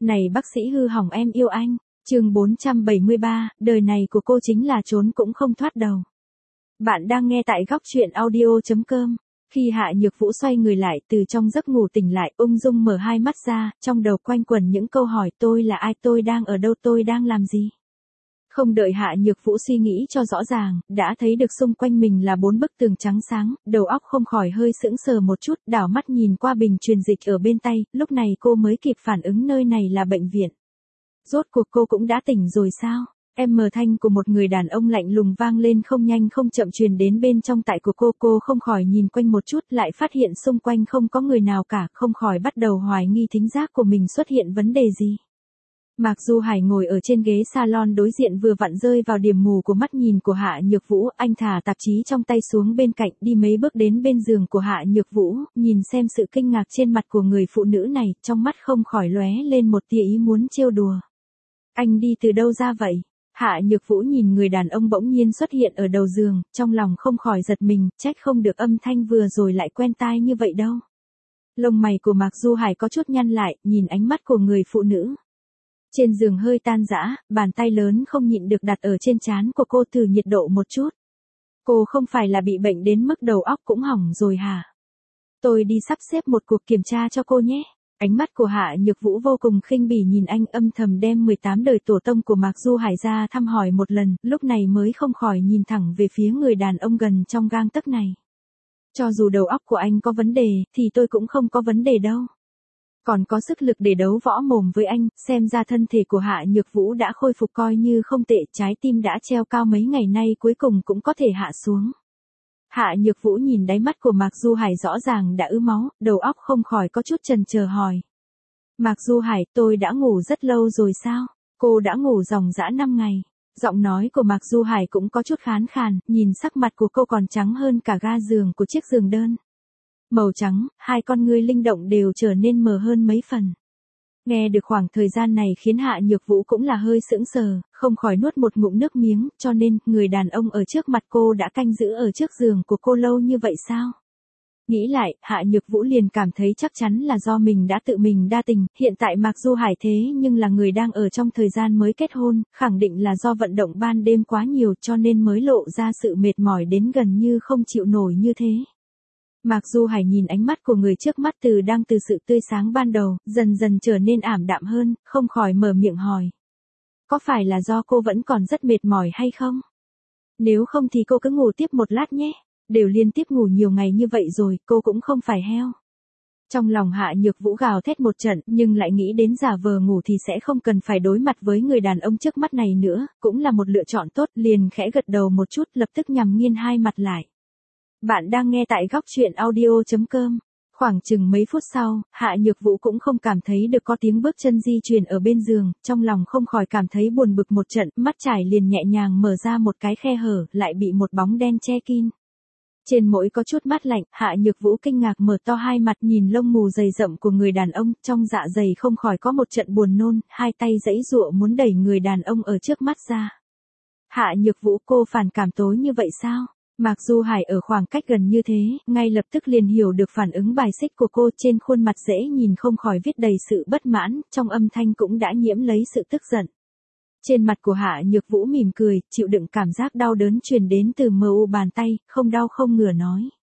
Này bác sĩ hư hỏng em yêu anh. Chương 473, đời này của cô chính là trốn cũng không thoát đầu. Bạn đang nghe tại góc truyện audio.com. Khi Hạ Nhược Vũ xoay người lại từ trong giấc ngủ tỉnh lại, ung dung mở hai mắt ra, trong đầu quanh quẩn những câu hỏi: tôi là ai, tôi đang ở đâu, tôi đang làm gì. Không đợi Hạ Nhược Vũ suy nghĩ cho rõ ràng, đã thấy được xung quanh mình là 4 bức tường trắng sáng, đầu óc không khỏi hơi sững sờ một chút, đảo mắt nhìn qua bình truyền dịch ở bên tay, lúc này cô mới kịp phản ứng nơi này là bệnh viện. Rốt cuộc cô cũng đã tỉnh rồi sao? Âm thanh của một người đàn ông lạnh lùng vang lên không nhanh không chậm truyền đến bên trong tai của cô không khỏi nhìn quanh một chút, lại phát hiện xung quanh không có người nào cả, không khỏi bắt đầu hoài nghi thính giác của mình xuất hiện vấn đề gì. Mạc Du Hải ngồi ở trên ghế salon đối diện vừa vặn rơi vào điểm mù của mắt nhìn của Hạ Nhược Vũ, anh thả tạp chí trong tay xuống bên cạnh, đi mấy bước đến bên giường của Hạ Nhược Vũ, nhìn xem sự kinh ngạc trên mặt của người phụ nữ này, trong mắt không khỏi lóe lên một tia ý muốn trêu đùa. Anh đi từ đâu ra vậy? Hạ Nhược Vũ nhìn người đàn ông bỗng nhiên xuất hiện ở đầu giường, trong lòng không khỏi giật mình, trách không được âm thanh vừa rồi lại quen tai như vậy đâu. Lông mày của Mạc Du Hải có chút nhăn lại, nhìn ánh mắt của người phụ nữ. Trên giường hơi tan rã, bàn tay lớn không nhịn được đặt ở trên trán của cô thử nhiệt độ một chút. Cô không phải là bị bệnh đến mức đầu óc cũng hỏng rồi hả? Tôi đi sắp xếp một cuộc kiểm tra cho cô nhé. Ánh mắt của Hạ Nhược Vũ vô cùng khinh bỉ nhìn anh, âm thầm đem 18 đời tổ tông của Mạc Du Hải ra thăm hỏi một lần, lúc này mới không khỏi nhìn thẳng về phía người đàn ông gần trong gang tấc này. Cho dù đầu óc của anh có vấn đề, thì tôi cũng không có vấn đề đâu. Còn có sức lực để đấu võ mồm với anh, xem ra thân thể của Hạ Nhược Vũ đã khôi phục coi như không tệ, trái tim đã treo cao mấy ngày nay cuối cùng cũng có thể hạ xuống. Hạ Nhược Vũ nhìn đáy mắt của Mạc Du Hải rõ ràng đã ứ máu, đầu óc không khỏi có chút chần chờ hỏi. Mạc Du Hải, tôi đã ngủ rất lâu rồi sao? Cô đã ngủ ròng rã 5 ngày. Giọng nói của Mạc Du Hải cũng có chút khàn khàn, nhìn sắc mặt của cô còn trắng hơn cả ga giường của chiếc giường đơn. Màu trắng, hai con ngươi linh động đều trở nên mờ hơn mấy phần. Nghe được khoảng thời gian này khiến Hạ Nhược Vũ cũng là hơi sững sờ, không khỏi nuốt một ngụm nước miếng, cho nên, người đàn ông ở trước mặt cô đã canh giữ ở trước giường của cô lâu như vậy sao? Nghĩ lại, Hạ Nhược Vũ liền cảm thấy chắc chắn là do mình đã tự mình đa tình, hiện tại Mạc Du Hải thế nhưng là người đang ở trong thời gian mới kết hôn, khẳng định là do vận động ban đêm quá nhiều cho nên mới lộ ra sự mệt mỏi đến gần như không chịu nổi như thế. Mạc Du Hải nhìn ánh mắt của người trước mắt đang từ sự tươi sáng ban đầu, dần dần trở nên ảm đạm hơn, không khỏi mở miệng hỏi. Có phải là do cô vẫn còn rất mệt mỏi hay không? Nếu không thì cô cứ ngủ tiếp một lát nhé, đều liên tiếp ngủ nhiều ngày như vậy rồi, cô cũng không phải heo. Trong lòng Hạ Nhược Vũ gào thét một trận, nhưng lại nghĩ đến giả vờ ngủ thì sẽ không cần phải đối mặt với người đàn ông trước mắt này nữa, cũng là một lựa chọn tốt, liền khẽ gật đầu một chút, lập tức nhắm nghiêng hai mặt lại. Bạn đang nghe tại góc truyện audio.com. Khoảng chừng mấy phút sau, Hạ Nhược Vũ cũng không cảm thấy được có tiếng bước chân di chuyển ở bên giường, trong lòng không khỏi cảm thấy buồn bực một trận, mắt trải liền nhẹ nhàng mở ra một cái khe hở, lại bị một bóng đen che kín. Trên mũi có chút mát lạnh, Hạ Nhược Vũ kinh ngạc mở to hai mặt nhìn lông mù dày rậm của người đàn ông, trong dạ dày không khỏi có một trận buồn nôn, hai tay giãy giụa muốn đẩy người đàn ông ở trước mắt ra. Hạ Nhược Vũ, cô phản cảm tối như vậy sao? Mạc Du Hải ở khoảng cách gần như thế, ngay lập tức liền hiểu được phản ứng bài xích của cô, trên khuôn mặt dễ nhìn không khỏi viết đầy sự bất mãn, trong âm thanh cũng đã nhiễm lấy sự tức giận. Trên mặt của Hạ Nhược Vũ mỉm cười, chịu đựng cảm giác đau đớn truyền đến từ mu bàn tay, không đau không ngửa nói.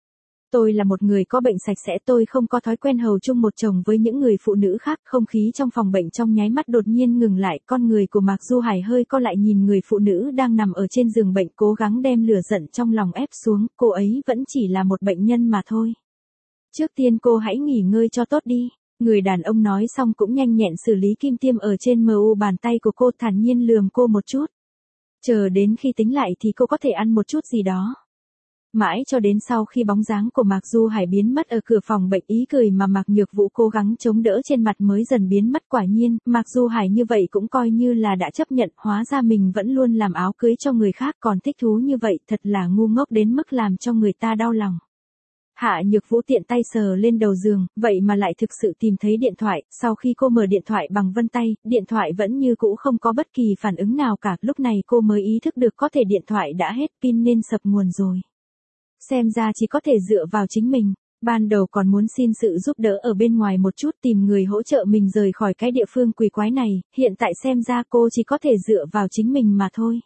Tôi là một người có bệnh sạch sẽ, tôi không có thói quen hầu chung một chồng với những người phụ nữ khác. Không khí trong phòng bệnh trong nháy mắt đột nhiên ngừng lại, con người của Mạc Du Hải hơi co lại nhìn người phụ nữ đang nằm ở trên giường bệnh, cố gắng đem lửa giận trong lòng ép xuống, cô ấy vẫn chỉ là một bệnh nhân mà thôi. Trước tiên cô hãy nghỉ ngơi cho tốt đi. Người đàn ông nói xong cũng nhanh nhẹn xử lý kim tiêm ở trên mu bàn tay của cô, thản nhiên lườm cô một chút. Chờ đến khi tính lại thì cô có thể ăn một chút gì đó. Mãi cho đến sau khi bóng dáng của Mạc Du Hải biến mất ở cửa phòng bệnh, ý cười mà Mạc Nhược Vũ cố gắng chống đỡ trên mặt mới dần biến mất. Quả nhiên, Mạc Du Hải như vậy cũng coi như là đã chấp nhận, hóa ra mình vẫn luôn làm áo cưới cho người khác còn thích thú như vậy, thật là ngu ngốc đến mức làm cho người ta đau lòng. Hạ Nhược Vũ tiện tay sờ lên đầu giường, vậy mà lại thực sự tìm thấy điện thoại, sau khi cô mở điện thoại bằng vân tay, điện thoại vẫn như cũ không có bất kỳ phản ứng nào cả, lúc này cô mới ý thức được có thể điện thoại đã hết pin nên sập nguồn rồi. Xem ra chỉ có thể dựa vào chính mình. Ban đầu còn muốn xin sự giúp đỡ ở bên ngoài một chút tìm người hỗ trợ mình rời khỏi cái địa phương quỷ quái này, hiện tại xem ra cô chỉ có thể dựa vào chính mình mà thôi.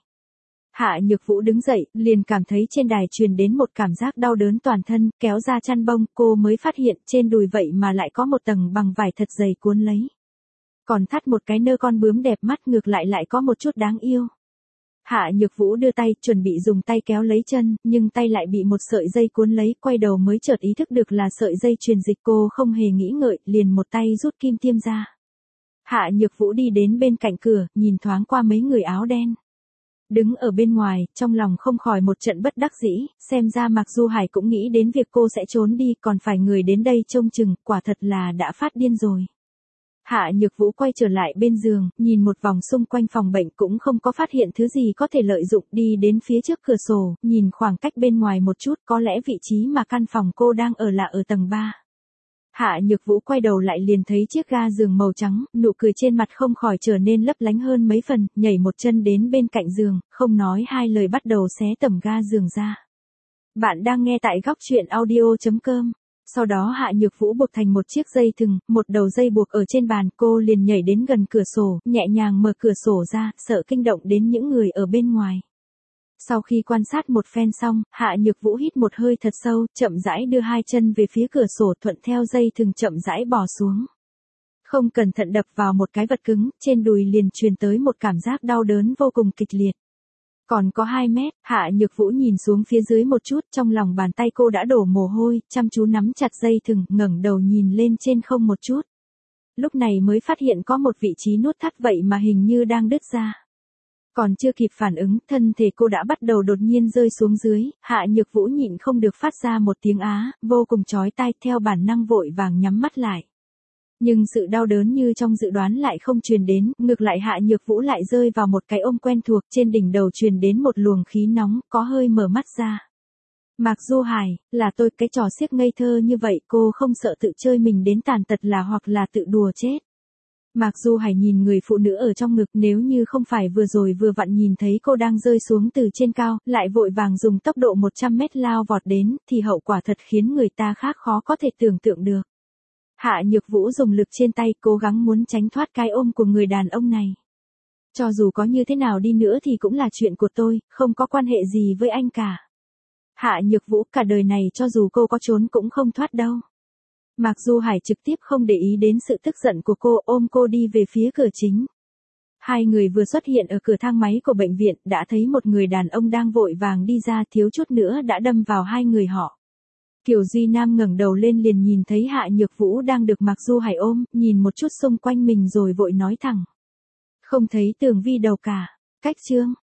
Hạ Nhược Vũ đứng dậy, liền cảm thấy trên đài truyền đến một cảm giác đau đớn toàn thân, kéo ra chăn bông, cô mới phát hiện trên đùi vậy mà lại có một tầng bằng vải thật dày cuốn lấy. Còn thắt một cái nơ con bướm đẹp mắt ngược lại có một chút đáng yêu. Hạ Nhược Vũ đưa tay, chuẩn bị dùng tay kéo lấy chân, nhưng tay lại bị một sợi dây cuốn lấy, quay đầu mới chợt ý thức được là sợi dây truyền dịch, cô không hề nghĩ ngợi, liền một tay rút kim tiêm ra. Hạ Nhược Vũ đi đến bên cạnh cửa, nhìn thoáng qua mấy người áo đen. Đứng ở bên ngoài, trong lòng không khỏi một trận bất đắc dĩ, xem ra Mạc Du Hải cũng nghĩ đến việc cô sẽ trốn đi, còn phải người đến đây trông chừng, quả thật là đã phát điên rồi. Hạ Nhược Vũ quay trở lại bên giường, nhìn một vòng xung quanh phòng bệnh cũng không có phát hiện thứ gì có thể lợi dụng, đi đến phía trước cửa sổ, nhìn khoảng cách bên ngoài một chút, có lẽ vị trí mà căn phòng cô đang ở là ở tầng 3. Hạ Nhược Vũ quay đầu lại liền thấy chiếc ga giường màu trắng, nụ cười trên mặt không khỏi trở nên lấp lánh hơn mấy phần, nhảy một chân đến bên cạnh giường, không nói hai lời bắt đầu xé tấm ga giường ra. Bạn đang nghe tại góc truyện audio.com. Sau đó Hạ Nhược Vũ buộc thành một chiếc dây thừng, một đầu dây buộc ở trên bàn, cô liền nhảy đến gần cửa sổ, nhẹ nhàng mở cửa sổ ra, sợ kinh động đến những người ở bên ngoài. Sau khi quan sát một phen xong, Hạ Nhược Vũ hít một hơi thật sâu, chậm rãi đưa hai chân về phía cửa sổ, thuận theo dây thừng chậm rãi bò xuống. Không cẩn thận đập vào một cái vật cứng, trên đùi liền truyền tới một cảm giác đau đớn vô cùng kịch liệt. Còn có 2 mét, Hạ Nhược Vũ nhìn xuống phía dưới một chút, trong lòng bàn tay cô đã đổ mồ hôi, chăm chú nắm chặt dây thừng, ngẩng đầu nhìn lên trên không một chút. Lúc này mới phát hiện có một vị trí nút thắt vậy mà hình như đang đứt ra. Còn chưa kịp phản ứng, thân thể cô đã bắt đầu đột nhiên rơi xuống dưới, Hạ Nhược Vũ nhịn không được phát ra một tiếng á, vô cùng chói tai, theo bản năng vội vàng nhắm mắt lại. Nhưng sự đau đớn như trong dự đoán lại không truyền đến, ngược lại Hạ Nhược Vũ lại rơi vào một cái ôm quen thuộc, trên đỉnh đầu truyền đến một luồng khí nóng, có hơi mở mắt ra. Mạc Du Hải, là tôi, cái trò xiếc ngây thơ như vậy cô không sợ tự chơi mình đến tàn tật là hoặc là tự đùa chết. Mạc Du Hải nhìn người phụ nữ ở trong ngực, nếu như không phải vừa rồi vừa vặn nhìn thấy cô đang rơi xuống từ trên cao, lại vội vàng dùng tốc độ 100 mét lao vọt đến, thì hậu quả thật khiến người ta khác khó có thể tưởng tượng được. Hạ Nhược Vũ dùng lực trên tay, cố gắng muốn tránh thoát cái ôm của người đàn ông này. Cho dù có như thế nào đi nữa thì cũng là chuyện của tôi, không có quan hệ gì với anh cả. Hạ Nhược Vũ, cả đời này cho dù cô có trốn cũng không thoát đâu. Mạc Du Hải trực tiếp không để ý đến sự tức giận của cô, ôm cô đi về phía cửa chính. Hai người vừa xuất hiện ở cửa thang máy của bệnh viện, đã thấy một người đàn ông đang vội vàng đi ra, thiếu chút nữa đã đâm vào hai người họ. Kiều Duy Nam ngẩng đầu lên liền nhìn thấy Hạ Nhược Vũ đang được Mạc Du Hải ôm, nhìn một chút xung quanh mình rồi vội nói thẳng. Không thấy Tường Vi đâu cả. Cách chương.